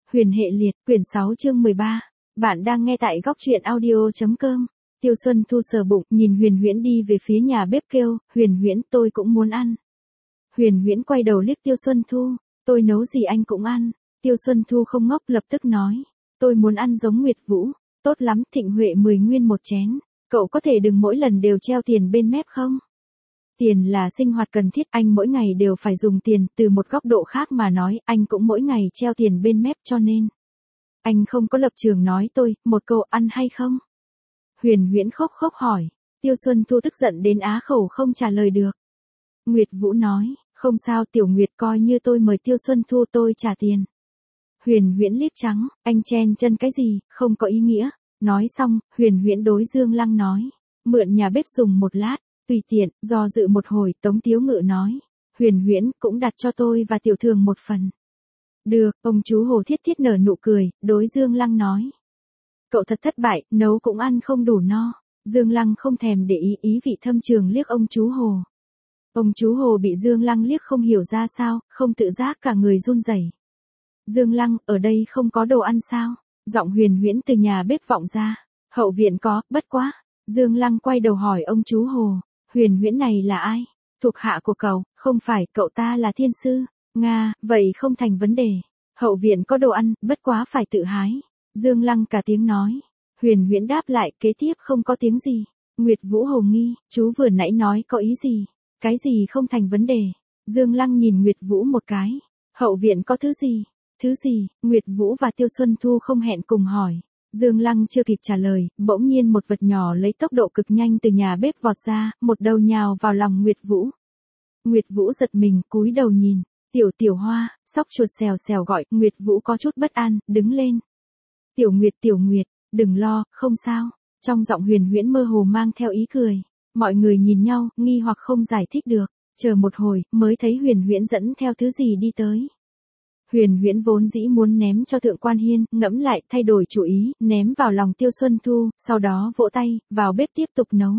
Huyền hệ liệt, quyển 6 chương 13. Bạn đang nghe tại góc truyện audio.com. Tiêu Xuân Thu sờ bụng, nhìn Huyền Huyễn đi về phía nhà bếp kêu, Huyền Huyễn tôi cũng muốn ăn. Huyền Huyễn quay đầu liếc Tiêu Xuân Thu, tôi nấu gì anh cũng ăn. Tiêu Xuân Thu không ngốc lập tức nói, tôi muốn ăn giống Nguyệt Vũ, tốt lắm Thịnh Huệ 10 nguyên một chén, cậu có thể đừng mỗi lần đều treo tiền bên mép không? Tiền là sinh hoạt cần thiết, anh mỗi ngày đều phải dùng tiền, từ một góc độ khác mà nói, anh cũng mỗi ngày treo tiền bên mép cho nên. Anh không có lập trường nói tôi, một câu ăn hay không? Huyền Huyễn khóc hỏi, Tiêu Xuân Thu tức giận đến á khẩu không trả lời được. Nguyệt Vũ nói, không sao Tiểu Nguyệt coi như tôi mời Tiêu Xuân Thu tôi trả tiền. Huyền Huyễn liếc trắng, anh chen chân cái gì, không có ý nghĩa. Nói xong, Huyền Huyễn đối Dương Lăng nói, mượn nhà bếp dùng một lát. Tùy tiện, do dự một hồi, Tống Tiếu Ngự nói, Huyền Huyễn cũng đặt cho tôi và Tiểu Thường một phần. Được, ông chú Hồ thiết nở nụ cười, đối Dương Lăng nói. Cậu thật thất bại, nấu cũng ăn không đủ no. Dương Lăng không thèm để ý vị thâm trường liếc ông chú Hồ. Ông chú Hồ bị Dương Lăng liếc không hiểu ra sao, không tự giác cả người run rẩy. Dương Lăng, ở đây không có đồ ăn sao? Giọng Huyền Huyễn từ nhà bếp vọng ra. Hậu viện có, bất quá. Dương Lăng quay đầu hỏi ông chú Hồ. Huyền Huyễn này là ai? Thuộc hạ của cậu, không phải, cậu ta là thiên sư. Nga, vậy không thành vấn đề. Hậu viện có đồ ăn, bất quá phải tự hái. Dương Lăng cả tiếng nói. Huyền Huyễn đáp lại, kế tiếp không có tiếng gì. Nguyệt Vũ hồ nghi, chú vừa nãy nói có ý gì? Cái gì không thành vấn đề? Dương Lăng nhìn Nguyệt Vũ một cái. Hậu viện có thứ gì? Thứ gì? Nguyệt Vũ và Tiêu Xuân Thu không hẹn cùng hỏi. Dương Lăng chưa kịp trả lời, bỗng nhiên một vật nhỏ lấy tốc độ cực nhanh từ nhà bếp vọt ra, một đầu nhào vào lòng Nguyệt Vũ. Nguyệt Vũ giật mình, cúi đầu nhìn, Tiểu Hoa, sóc chuột xèo gọi, Nguyệt Vũ có chút bất an, đứng lên. Tiểu Nguyệt, đừng lo, không sao. Trong giọng Huyền Huyễn mơ hồ mang theo ý cười. Mọi người nhìn nhau, nghi hoặc không giải thích được, chờ một hồi, mới thấy Huyền Huyễn dẫn theo thứ gì đi tới. Huyền Huyễn vốn dĩ muốn ném cho Thượng Quan Hiên, ngẫm lại, thay đổi chủ ý, ném vào lòng Tiêu Xuân Thu, sau đó vỗ tay, vào bếp tiếp tục nấu.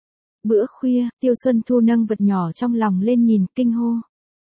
Bữa khuya, Tiêu Xuân Thu nâng vật nhỏ trong lòng lên nhìn, kinh hô.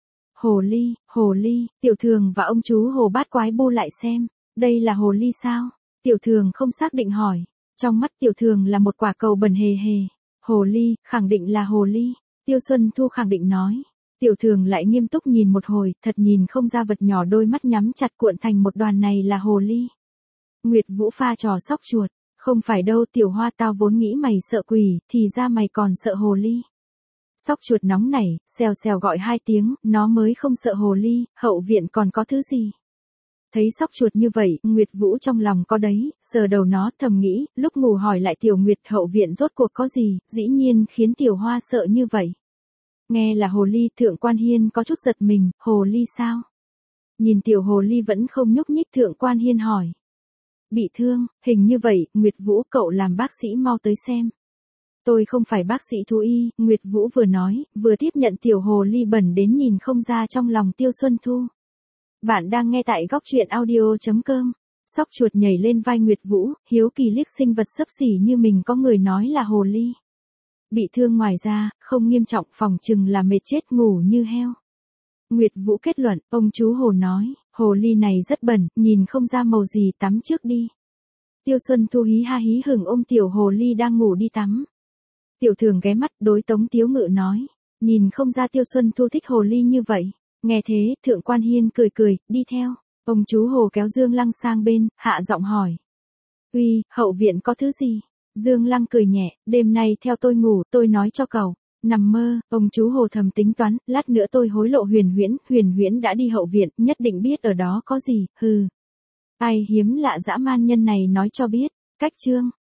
Hồ ly, Tiểu Thường và ông chú Hồ Bát Quái bu lại xem, đây là hồ ly sao? Tiểu Thường không xác định hỏi, trong mắt Tiểu Thường là một quả cầu bẩn hề. Hồ ly, khẳng định là hồ ly, Tiêu Xuân Thu khẳng định nói. Tiểu Thường lại nghiêm túc nhìn một hồi, thật nhìn không ra vật nhỏ đôi mắt nhắm chặt cuộn thành một đoàn này là hồ ly. Nguyệt Vũ pha trò sóc chuột, không phải đâu Tiểu Hoa tao vốn nghĩ mày sợ quỷ, thì ra mày còn sợ hồ ly. Sóc chuột nóng nảy, xèo gọi 2 tiếng, nó mới không sợ hồ ly, hậu viện còn có thứ gì. Thấy sóc chuột như vậy, Nguyệt Vũ trong lòng có đấy, sờ đầu nó thầm nghĩ, lúc ngủ hỏi lại Tiểu Nguyệt hậu viện rốt cuộc có gì, dĩ nhiên khiến Tiểu Hoa sợ như vậy. Nghe là hồ ly, Thượng Quan Hiên có chút giật mình, hồ ly sao? Nhìn tiểu hồ ly vẫn không nhúc nhích, Thượng Quan Hiên hỏi. Bị thương, hình như vậy, Nguyệt Vũ cậu làm bác sĩ mau tới xem. Tôi không phải bác sĩ thú y, Nguyệt Vũ vừa nói, vừa tiếp nhận tiểu hồ ly bẩn đến nhìn không ra trong lòng Tiêu Xuân Thu. Bạn đang nghe tại góc truyện audio.com. Sóc chuột nhảy lên vai Nguyệt Vũ, hiếu kỳ liếc sinh vật xấp xỉ như mình có người nói là hồ ly. Bị thương ngoài ra, không nghiêm trọng, phòng chừng là mệt chết ngủ như heo. Nguyệt Vũ kết luận, ông chú Hồ nói, hồ ly này rất bẩn, nhìn không ra màu gì, tắm trước đi. Tiêu Xuân Thu hí ha hí hửng ôm tiểu hồ ly đang ngủ đi tắm. Tiểu Thường ghé mắt đối Tống Tiếu Ngự nói, nhìn không ra Tiêu Xuân Thu thích hồ ly như vậy. Nghe thế, Thượng Quan Hiên cười, đi theo. Ông chú Hồ kéo Dương Lăng sang bên, hạ giọng hỏi. Uy, hậu viện có thứ gì? Dương Lăng cười nhẹ, đêm nay theo tôi ngủ, tôi nói cho cậu. Nằm mơ, ông chú Hồ thầm tính toán, lát nữa tôi hối lộ Huyền Huyễn đã đi hậu viện, nhất định biết ở đó có gì, hừ. Ai hiếm lạ dã man nhân này nói cho biết, cách chương.